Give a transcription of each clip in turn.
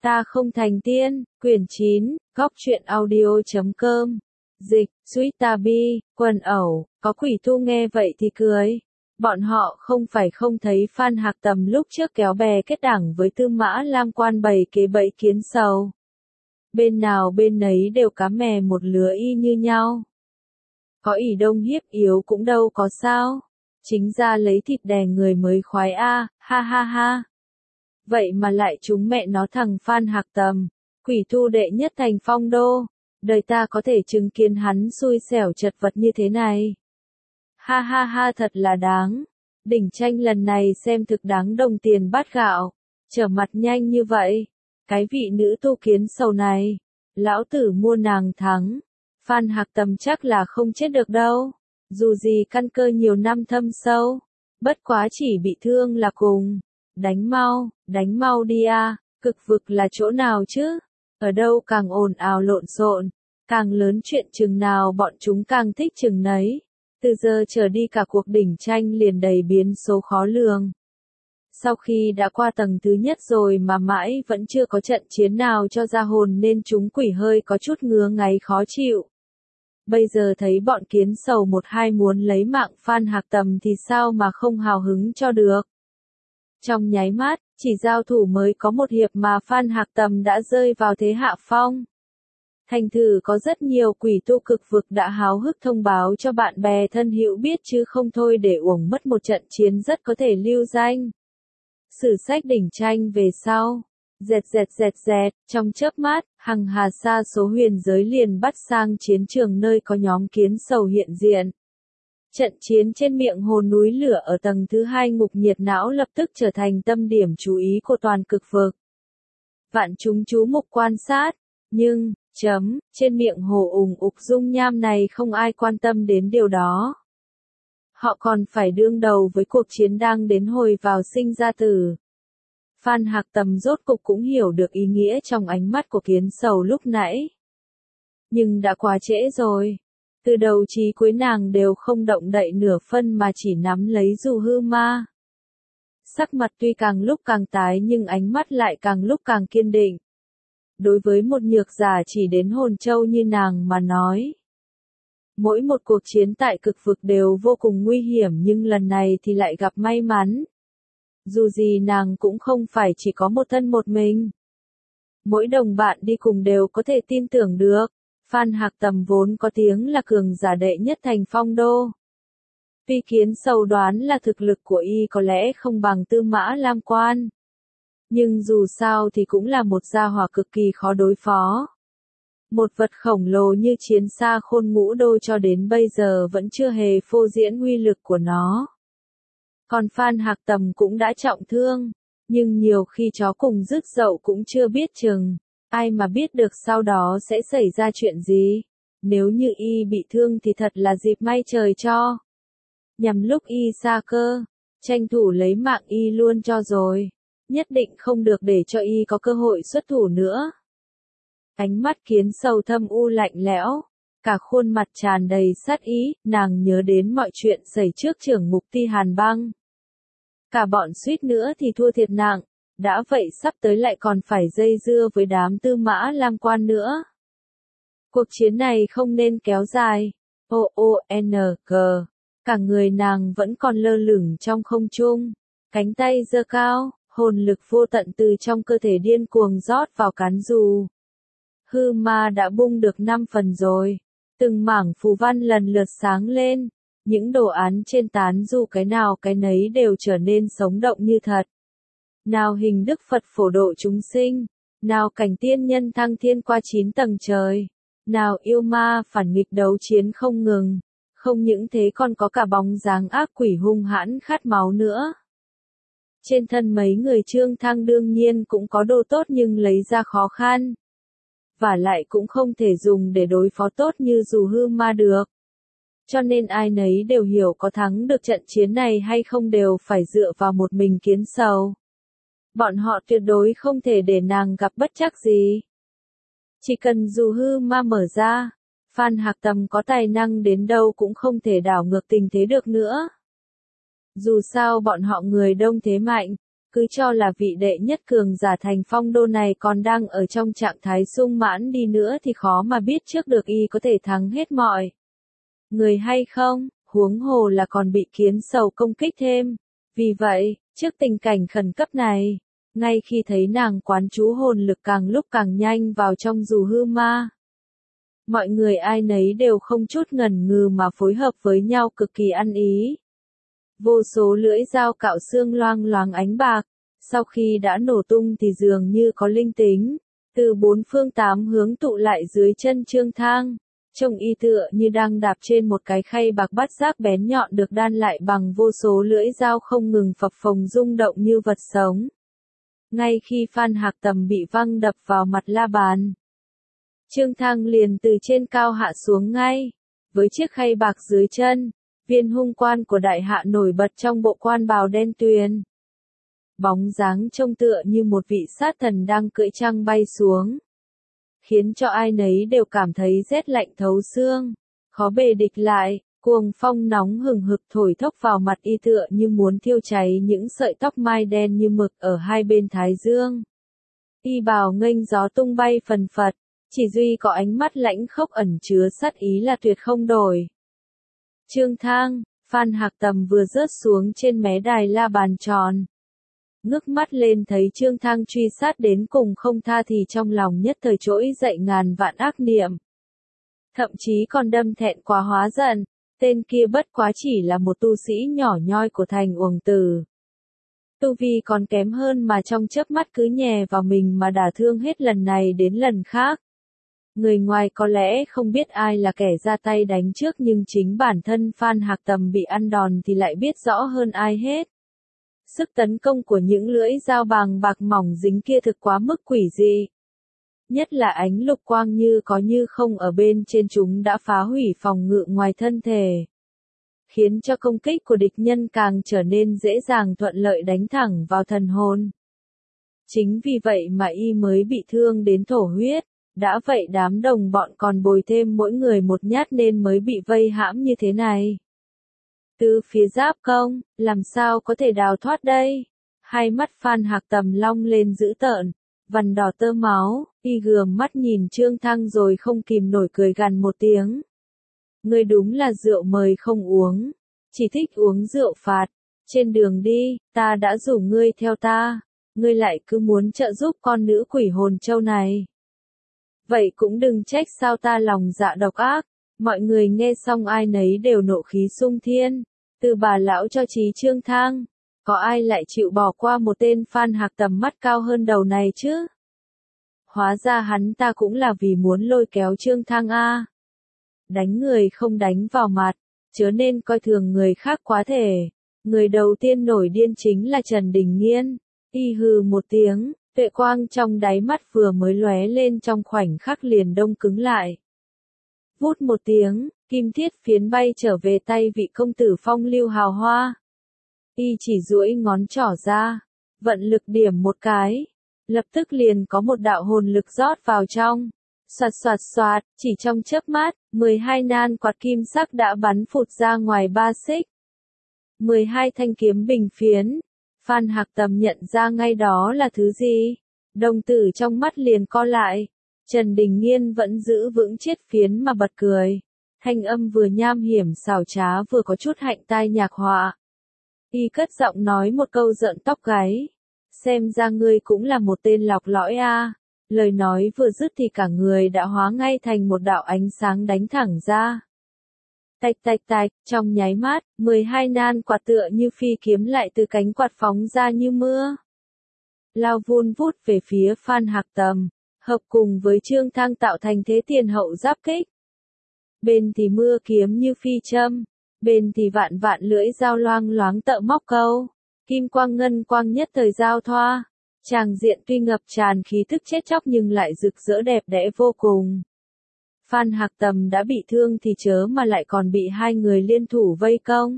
Ta không thành tiên, quyển 9, góc truyện audio.com. Dịch, Suýtabi, quần ẩu, có quỷ tu nghe vậy thì cười. Bọn họ không phải không thấy Phan Hạc Tầm lúc trước kéo bè kết đảng với Tư Mã Lam Quan bày kế bẫy kiến sầu. Bên nào bên nấy đều cá mè một lứa y như nhau. Có ỷ đông hiếp yếu cũng đâu có sao. Chính ra lấy thịt đè người mới khoái a, ha ha ha. Vậy mà lại chúng mẹ nó thằng Phan Hạc Tầm, quỷ tu đệ nhất thành Phong Đô. Đời ta có thể chứng kiến hắn xui xẻo chật vật như thế này. Ha ha ha, thật là đáng. Đỉnh tranh lần này xem thực đáng đồng tiền bát gạo. Trở mặt nhanh như vậy. Cái vị nữ tu kiến sầu này. Lão tử mua nàng thắng. Phan Hạc Tầm chắc là không chết được đâu. Dù gì căn cơ nhiều năm thâm sâu. Bất quá chỉ bị thương là cùng. Đánh mau đi a. Cực vực là chỗ nào chứ? Ở đâu càng ồn ào lộn xộn, càng lớn chuyện chừng nào bọn chúng càng thích chừng nấy. Từ giờ trở đi cả cuộc đỉnh tranh liền đầy biến số khó lường. Sau khi đã qua tầng thứ nhất rồi mà mãi vẫn chưa có trận chiến nào cho ra hồn nên chúng quỷ hơi có chút ngứa ngáy khó chịu. Bây giờ thấy bọn kiến sầu một hai muốn lấy mạng Phan Hạc Tầm thì sao mà không hào hứng cho được. Trong nháy mắt, chỉ giao thủ mới có một hiệp mà Phan Hạc Tầm đã rơi vào thế hạ phong. Thành thử có rất nhiều quỷ tu cực vực đã háo hức thông báo cho bạn bè thân hữu biết chứ không thôi để uổng mất một trận chiến rất có thể lưu danh. Sử sách đỉnh tranh về sau. Dẹt, trong chớp mắt, hằng hà sa số huyền giới liền bắt sang chiến trường nơi có nhóm kiến sầu hiện diện. Trận chiến trên miệng hồ núi lửa ở tầng thứ 2 ngục nhiệt não lập tức trở thành tâm điểm chú ý của toàn cực vực. Vạn chúng chú mục quan sát, nhưng, trên miệng hồ ùng ục dung nham này không ai quan tâm đến điều đó. Họ còn phải đương đầu với cuộc chiến đang đến hồi vào sinh ra tử. Phan Hạc Tầm rốt cục cũng hiểu được ý nghĩa trong ánh mắt của kiến sầu lúc nãy. Nhưng đã quá trễ rồi. Từ đầu chí cuối nàng đều không động đậy nửa phân mà chỉ nắm lấy dù hư ma. Sắc mặt tuy càng lúc càng tái nhưng ánh mắt lại càng lúc càng kiên định. Đối với một nhược giả chỉ đến hồn châu như nàng mà nói. Mỗi một cuộc chiến tại cực vực đều vô cùng nguy hiểm nhưng lần này thì lại gặp may mắn. Dù gì nàng cũng không phải chỉ có một thân một mình. Mỗi đồng bạn đi cùng đều có thể tin tưởng được. Phan Hạc Tầm vốn có tiếng là cường giả đệ nhất thành Phong Đô. Tuy kiến sầu đoán là thực lực của y có lẽ không bằng Tư Mã Lam Quan. Nhưng dù sao thì cũng là một gia hỏa cực kỳ khó đối phó. Một vật khổng lồ như chiến xa khôn ngũ đô cho đến bây giờ vẫn chưa hề phô diễn uy lực của nó. Còn Phan Hạc Tầm cũng đã trọng thương. Nhưng nhiều khi chó cùng rứt dậu cũng chưa biết chừng. Ai mà biết được sau đó sẽ xảy ra chuyện gì. Nếu như y bị thương thì thật là dịp may trời cho. Nhằm lúc y xa cơ, tranh thủ lấy mạng y luôn cho rồi. Nhất định không được để cho y có cơ hội xuất thủ nữa. Ánh mắt kiến sầu thâm u lạnh lẽo. Cả khuôn mặt tràn đầy sát ý, nàng nhớ đến mọi chuyện xảy trước trưởng mục Ti Hàn Băng. Cả bọn suýt nữa thì thua thiệt nặng. Đã vậy sắp tới lại còn phải dây dưa với đám Tư Mã Lam Quan nữa. Cuộc chiến này không nên kéo dài. OONG. Cả người nàng vẫn còn lơ lửng trong không trung. Cánh tay giơ cao, hồn lực vô tận từ trong cơ thể điên cuồng rót vào cán dù. Hư ma đã bung được 5 phần rồi. Từng mảng phù văn lần lượt sáng lên. Những đồ án trên tán dù cái nào cái nấy đều trở nên sống động như thật. Nào hình Đức Phật phổ độ chúng sinh, nào cảnh tiên nhân thăng thiên qua 9 tầng trời, nào yêu ma phản nghịch đấu chiến không ngừng, không những thế còn có cả bóng dáng ác quỷ hung hãn khát máu nữa. Trên thân mấy người Trương Thăng đương nhiên cũng có đồ tốt nhưng lấy ra khó khăn. Và lại cũng không thể dùng để đối phó tốt như dù hư ma được. Cho nên ai nấy đều hiểu có thắng được trận chiến này hay không đều phải dựa vào một mình kiến sầu. Bọn họ tuyệt đối không thể để nàng gặp bất trắc gì. Chỉ cần dù hư ma mở ra, Phan Hạc Tầm có tài năng đến đâu cũng không thể đảo ngược tình thế được nữa. Dù sao bọn họ người đông thế mạnh, Cứ cho là vị đệ nhất cường giả thành phong đô này còn đang ở trong trạng thái sung mãn đi nữa thì khó mà biết trước được y có thể thắng hết mọi người hay không, huống hồ là còn bị kiến sầu công kích thêm. Vì vậy, trước tình cảnh khẩn cấp này, ngay khi thấy nàng quán trú hồn lực càng lúc càng nhanh vào trong dù hư ma, mọi người ai nấy đều không chút ngần ngừ mà phối hợp với nhau cực kỳ ăn ý. Vô số lưỡi dao cạo xương loang loáng ánh bạc, sau khi đã nổ tung thì dường như có linh tính, từ bốn phương tám hướng tụ lại dưới chân Trương Thang, trông y tựa như đang đạp trên một cái khay bạc bát giác bén nhọn được đan lại bằng vô số lưỡi dao không ngừng phập phồng rung động như vật sống. Ngay khi Phan Hạc Tầm bị văng đập vào mặt la bàn, Trương Thang liền từ trên cao hạ xuống ngay, với chiếc khay bạc dưới chân, viên hung quan của đại hạ nổi bật trong bộ quan bào đen tuyền. Bóng dáng trông tựa như một vị sát thần đang cưỡi trăng bay xuống, khiến cho ai nấy đều cảm thấy rét lạnh thấu xương, khó bề địch lại, cuồng phong nóng hừng hực thổi thốc vào mặt y tựa như muốn thiêu cháy những sợi tóc mai đen như mực ở hai bên thái dương. Y bào nghênh gió tung bay phần phật, chỉ duy có ánh mắt lãnh khốc ẩn chứa sát ý là tuyệt không đổi. Trương Thang, Phan Hạc Tầm vừa rớt xuống trên mé đài la bàn tròn, ngước mắt lên thấy Trương Thang truy sát đến cùng không tha thì trong lòng nhất thời trỗi dậy ngàn vạn ác niệm. Thậm chí còn đâm thẹn quá hóa giận, tên kia bất quá chỉ là một tu sĩ nhỏ nhoi của thành Uổng Tử. Tu vi còn kém hơn mà trong chớp mắt cứ nhè vào mình mà đả thương hết lần này đến lần khác. Người ngoài có lẽ không biết ai là kẻ ra tay đánh trước nhưng chính bản thân Phan Hạc Tầm bị ăn đòn thì lại biết rõ hơn ai hết. Sức tấn công của những lưỡi dao bàng bạc mỏng dính kia thực quá mức quỷ dị. Nhất là ánh lục quang như có như không ở bên trên chúng đã phá hủy phòng ngự ngoài thân thể, khiến cho công kích của địch nhân càng trở nên dễ dàng thuận lợi đánh thẳng vào thần hồn. Chính vì vậy mà y mới bị thương đến thổ huyết, đã vậy đám đồng bọn còn bồi thêm mỗi người một nhát nên mới bị vây hãm như thế này. Từ phía giáp công, làm sao có thể đào thoát đây? Hai mắt Phan Hạc Tầm long lên dữ tợn, vằn đỏ tơ máu, y gườm mắt nhìn Trương Thang rồi không kìm nổi cười gằn một tiếng. Ngươi đúng là rượu mời không uống, chỉ thích uống rượu phạt. Trên đường đi, ta đã rủ ngươi theo ta, ngươi lại cứ muốn trợ giúp con nữ quỷ hồn châu này. Vậy cũng đừng trách sao ta lòng dạ độc ác. Mọi người nghe xong ai nấy đều nộ khí sung thiên, từ bà lão cho chí Trương Thang, có ai lại chịu bỏ qua một tên Phan Hạc Tầm mắt cao hơn đầu này chứ? Hóa ra hắn ta cũng là vì muốn lôi kéo Trương Thang a. Đánh người không đánh vào mặt, chớ nên coi thường người khác quá thể. Người đầu tiên nổi điên chính là Trần Đình Nghiên. Y hừ một tiếng, tuệ quang trong đáy mắt vừa mới lóe lên trong khoảnh khắc liền đông cứng lại. Vút một tiếng, kim thiết phiến bay trở về tay vị công tử phong lưu hào hoa. Y chỉ duỗi ngón trỏ ra, vận lực điểm một cái, lập tức liền có một đạo hồn lực rót vào trong. Xoạt xoạt xoạt, chỉ trong chớp mắt, 12 nan quạt kim sắc đã bắn phụt ra ngoài 3 xích. 12 thanh kiếm bình phiến. Phan Hạc Tầm nhận ra ngay đó là thứ gì. Đồng tử trong mắt liền co lại. Trần Đình Nghiên vẫn giữ vững chiết phiến mà bật cười. Thanh âm vừa nham hiểm xảo trá vừa có chút hạnh tai nhạc họa. Y cất giọng nói một câu rợn tóc gáy. Xem ra ngươi cũng là một tên lọc lõi a. Lời nói vừa dứt thì cả người đã hóa ngay thành một đạo ánh sáng đánh thẳng ra. Tạch tạch tạch, trong nháy mắt, 12 nan quạt tựa như phi kiếm lại từ cánh quạt phóng ra như mưa. Lao vun vút về phía Phan Hạc Tầm, hợp cùng với Trương Thang tạo thành thế tiền hậu giáp kích. Bên thì mưa kiếm như phi châm, bên thì vạn vạn lưỡi dao loang loáng tợ móc câu, kim quang ngân quang nhất thời giao thoa. Tràng diện tuy ngập tràn khí thức chết chóc nhưng lại rực rỡ đẹp đẽ vô cùng. Phan Hạc Tầm đã bị thương thì chớ mà lại còn bị hai người liên thủ vây công.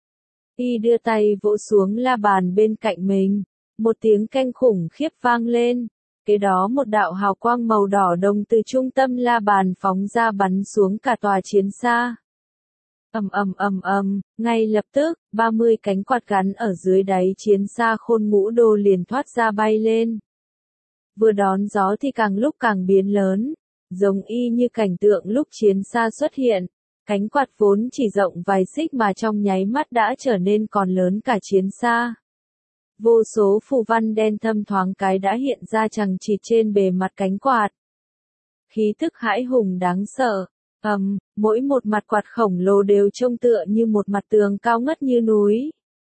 Y đưa tay vỗ xuống la bàn bên cạnh mình, một tiếng keng khủng khiếp vang lên, kế đó một đạo hào quang màu đỏ đồng từ trung tâm la bàn phóng ra bắn xuống cả tòa chiến xa. Ngay lập tức, 30 cánh quạt gắn ở dưới đáy chiến xa khôn ngũ đô liền thoát ra bay lên. Vừa đón gió thì càng lúc càng biến lớn, giống y như cảnh tượng lúc chiến xa xuất hiện. Cánh quạt vốn chỉ rộng vài xích mà trong nháy mắt đã trở nên còn lớn cả chiến xa. Vô số phù văn đen thâm thoáng cái đã hiện ra chằng chịt trên bề mặt cánh quạt. Khí tức hãi hùng đáng sợ. Mỗi một mặt quạt khổng lồ đều trông tựa như một mặt tường cao ngất như núi.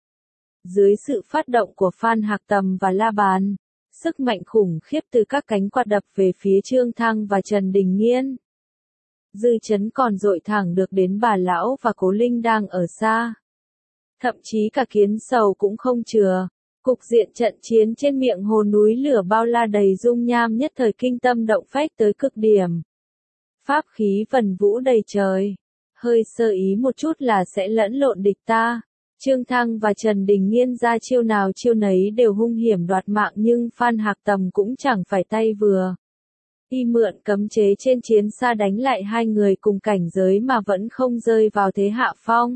Dưới sự phát động của Phan Hạc Tầm và La Bàn, sức mạnh khủng khiếp từ các cánh quạt đập về phía Trương Thăng và Trần Đình Nghiên. Dư chấn còn dội thẳng được đến bà lão và Cố Linh đang ở xa. Thậm chí cả Kiến Sầu cũng không chừa. Cục diện trận chiến trên miệng hồ núi lửa bao la đầy dung nham nhất thời kinh tâm động phách tới cực điểm. Pháp khí vần vũ đầy trời. Hơi sơ ý một chút là sẽ lẫn lộn địch ta. Trương Thăng và Trần Đình Nghiên ra chiêu nào chiêu nấy đều hung hiểm đoạt mạng nhưng Phan Hạc Tầm cũng chẳng phải tay vừa. Y mượn cấm chế trên chiến xa đánh lại hai người cùng cảnh giới mà vẫn không rơi vào thế hạ phong.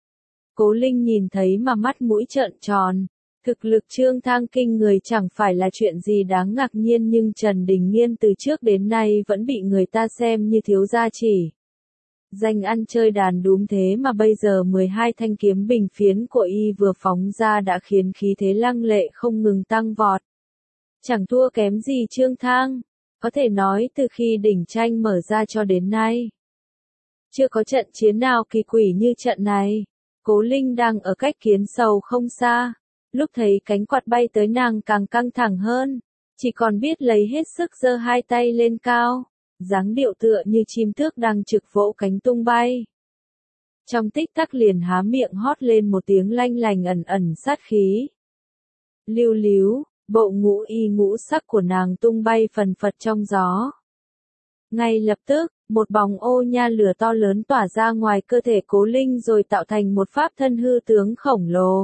Cố Linh nhìn thấy mà mắt mũi trợn tròn. Thực lực Trương Thăng kinh người chẳng phải là chuyện gì đáng ngạc nhiên nhưng Trần Đình Nghiên từ trước đến nay vẫn bị người ta xem như thiếu gia chỉ. Danh ăn chơi đàn đúm thế mà bây giờ 12 thanh kiếm bình phiến của y vừa phóng ra đã khiến khí thế lăng lệ không ngừng tăng vọt. Chẳng thua kém gì Trương Thăng, có thể nói từ khi đỉnh tranh mở ra cho đến nay. Chưa có trận chiến nào kỳ quỷ như trận này. Cố Linh đang ở cách Kiến Sầu không xa. Lúc thấy cánh quạt bay tới nàng càng căng thẳng hơn, chỉ còn biết lấy hết sức giơ hai tay lên cao, dáng điệu tựa như chim tước đang trực vỗ cánh tung bay. Trong tích tắc liền há miệng hót lên một tiếng lanh lành ẩn ẩn sát khí. Lưu líu, bộ ngũ y ngũ sắc của nàng tung bay phần phật trong gió. Ngay lập tức, một bóng ô nha lửa to lớn tỏa ra ngoài cơ thể Cố Linh rồi tạo thành một pháp thân hư tướng khổng lồ.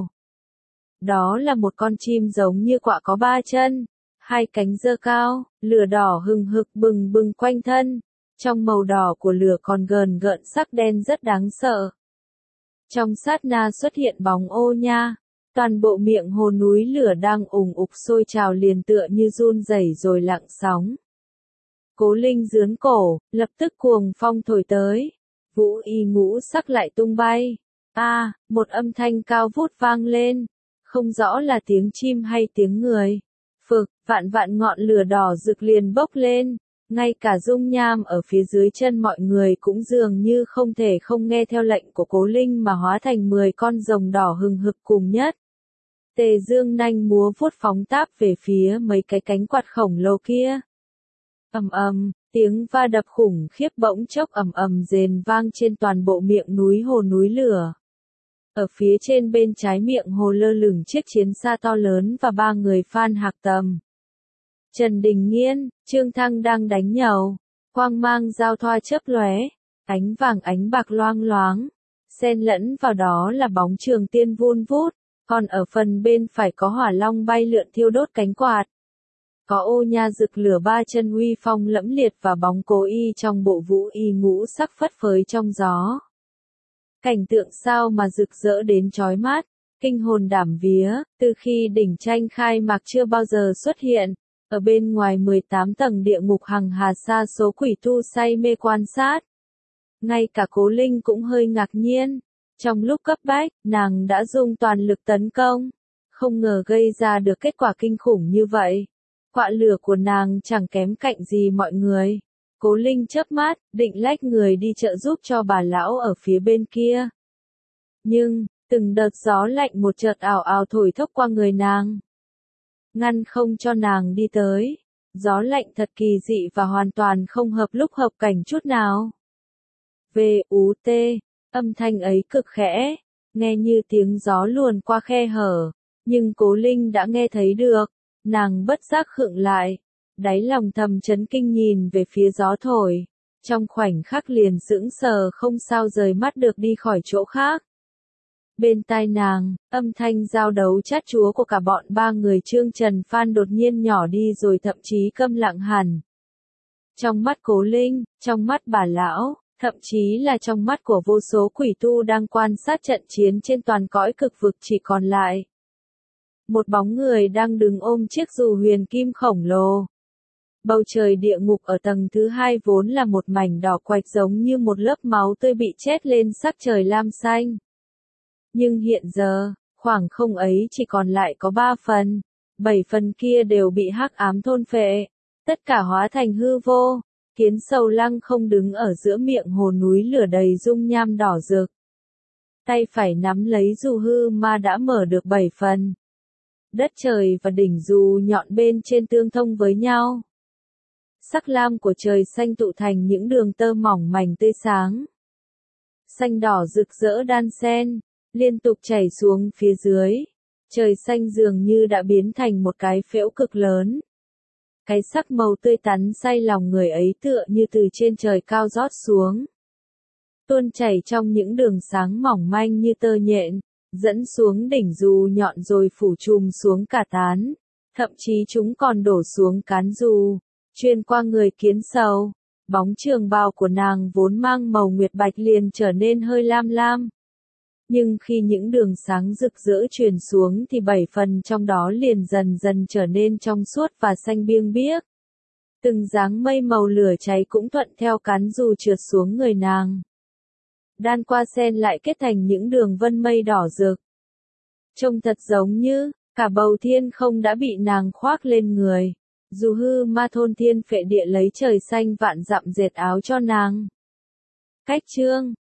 Đó là một con chim giống như quạ có ba chân, hai cánh giơ cao, lửa đỏ hừng hực bừng bừng quanh thân. Trong màu đỏ của lửa còn gờn gợn sắc đen rất đáng sợ. Trong sát na xuất hiện bóng ô nha, toàn bộ miệng hồ núi lửa đang ùng ục sôi trào liền tựa như run rẩy rồi lặng sóng. Cố Linh giương cổ, lập tức cuồng phong thổi tới, vũ y ngũ sắc lại tung bay. Một âm thanh cao vút vang lên. Không rõ là tiếng chim hay tiếng người. Vạn vạn ngọn lửa đỏ rực liền bốc lên. Ngay cả dung nham ở phía dưới chân mọi người cũng dường như không thể không nghe theo lệnh của Cố Linh mà hóa thành 10 con rồng đỏ hừng hực cùng nhất. Tề Dương nanh múa vuốt phóng táp về phía mấy cái cánh quạt khổng lồ kia. Tiếng va đập khủng khiếp bỗng chốc rền vang trên toàn bộ miệng núi hồ núi lửa. Ở phía trên bên trái miệng hồ lơ lửng chiếc chiến xa to lớn và ba người Phan Hạc Tầm, Trần Đình Nghiên, Trương Thăng đang đánh nhầu, quang mang giao thoa chớp lóe, ánh vàng ánh bạc loang loáng, xen lẫn vào đó là bóng Trường Tiên vun vút, còn ở phần bên phải có hỏa long bay lượn thiêu đốt cánh quạt. Có ô nha rực lửa ba chân uy phong lẫm liệt và bóng Cố y trong bộ vũ y ngũ sắc phất phới trong gió. Cảnh tượng sao mà rực rỡ đến chói mắt, kinh hồn đảm vía, từ khi đỉnh tranh khai mạc chưa bao giờ xuất hiện. Ở bên ngoài 18 tầng địa ngục hằng hà sa số quỷ tu say mê quan sát. Ngay cả Cố Linh cũng hơi ngạc nhiên. Trong lúc cấp bách, nàng đã dùng toàn lực tấn công. Không ngờ gây ra được kết quả kinh khủng như vậy. Quạ lửa của nàng chẳng kém cạnh gì mọi người. Cố Linh chớp mắt, định lách người đi trợ giúp cho bà lão ở phía bên kia. Nhưng, từng đợt gió lạnh một chợt ào ào thổi thốc qua người nàng. Ngăn không cho nàng đi tới. Gió lạnh thật kỳ dị và hoàn toàn không hợp lúc hợp cảnh chút nào. V.U.T. Âm thanh ấy cực khẽ, nghe như tiếng gió luồn qua khe hở. Nhưng Cố Linh đã nghe thấy được. Nàng bất giác khựng lại. Đáy lòng thầm chấn kinh nhìn về phía gió thổi. Trong khoảnh khắc liền sững sờ không sao rời mắt được đi khỏi chỗ khác. Bên tai nàng, âm thanh giao đấu chát chúa của cả bọn ba người Trương Trần Phan đột nhiên nhỏ đi rồi thậm chí câm lặng hẳn. Trong mắt Cố Linh, trong mắt bà lão, thậm chí là trong mắt của vô số quỷ tu đang quan sát trận chiến trên toàn cõi cực vực chỉ còn lại một bóng người đang đứng ôm chiếc dù huyền kim khổng lồ. Bầu trời địa ngục ở tầng thứ hai vốn là một mảnh đỏ quạch giống như một lớp máu tươi bị chét lên sắc trời lam xanh. Nhưng hiện giờ, khoảng không ấy chỉ còn lại có 3 phần, 7 phần kia đều bị hắc ám thôn phệ, tất cả hóa thành hư vô. Kiến sầu lăng không đứng ở giữa miệng hồ núi lửa đầy dung nham đỏ rực. Tay phải nắm lấy dù hư ma đã mở được 7 phần. Đất trời và đỉnh dù nhọn bên trên tương thông với nhau. Sắc lam của trời xanh tụ thành những đường tơ mỏng mảnh tươi sáng. Xanh đỏ rực rỡ đan xen, liên tục chảy xuống phía dưới. Trời xanh dường như đã biến thành một cái phễu cực lớn. Cái sắc màu tươi tắn say lòng người ấy tựa như từ trên trời cao rót xuống. Tuôn chảy trong những đường sáng mỏng manh như tơ nhện, dẫn xuống đỉnh dù nhọn rồi phủ trùm xuống cả tán. Thậm chí chúng còn đổ xuống cán dù, truyền qua người kiến sầu. Bóng trường bào của nàng vốn mang màu nguyệt bạch liền trở nên hơi lam lam. Nhưng khi những đường sáng rực rỡ truyền xuống thì 7 phần trong đó liền dần dần trở nên trong suốt và xanh biêng biếc. Từng dáng mây màu lửa cháy cũng thuận theo cán dù trượt xuống người nàng. Đan qua xen lại kết thành những đường vân mây đỏ rực. Trông thật giống như, cả bầu thiên không đã bị nàng khoác lên người. Dù hư ma thôn thiên phệ địa lấy trời xanh vạn dặm dệt áo cho nàng. Cách chương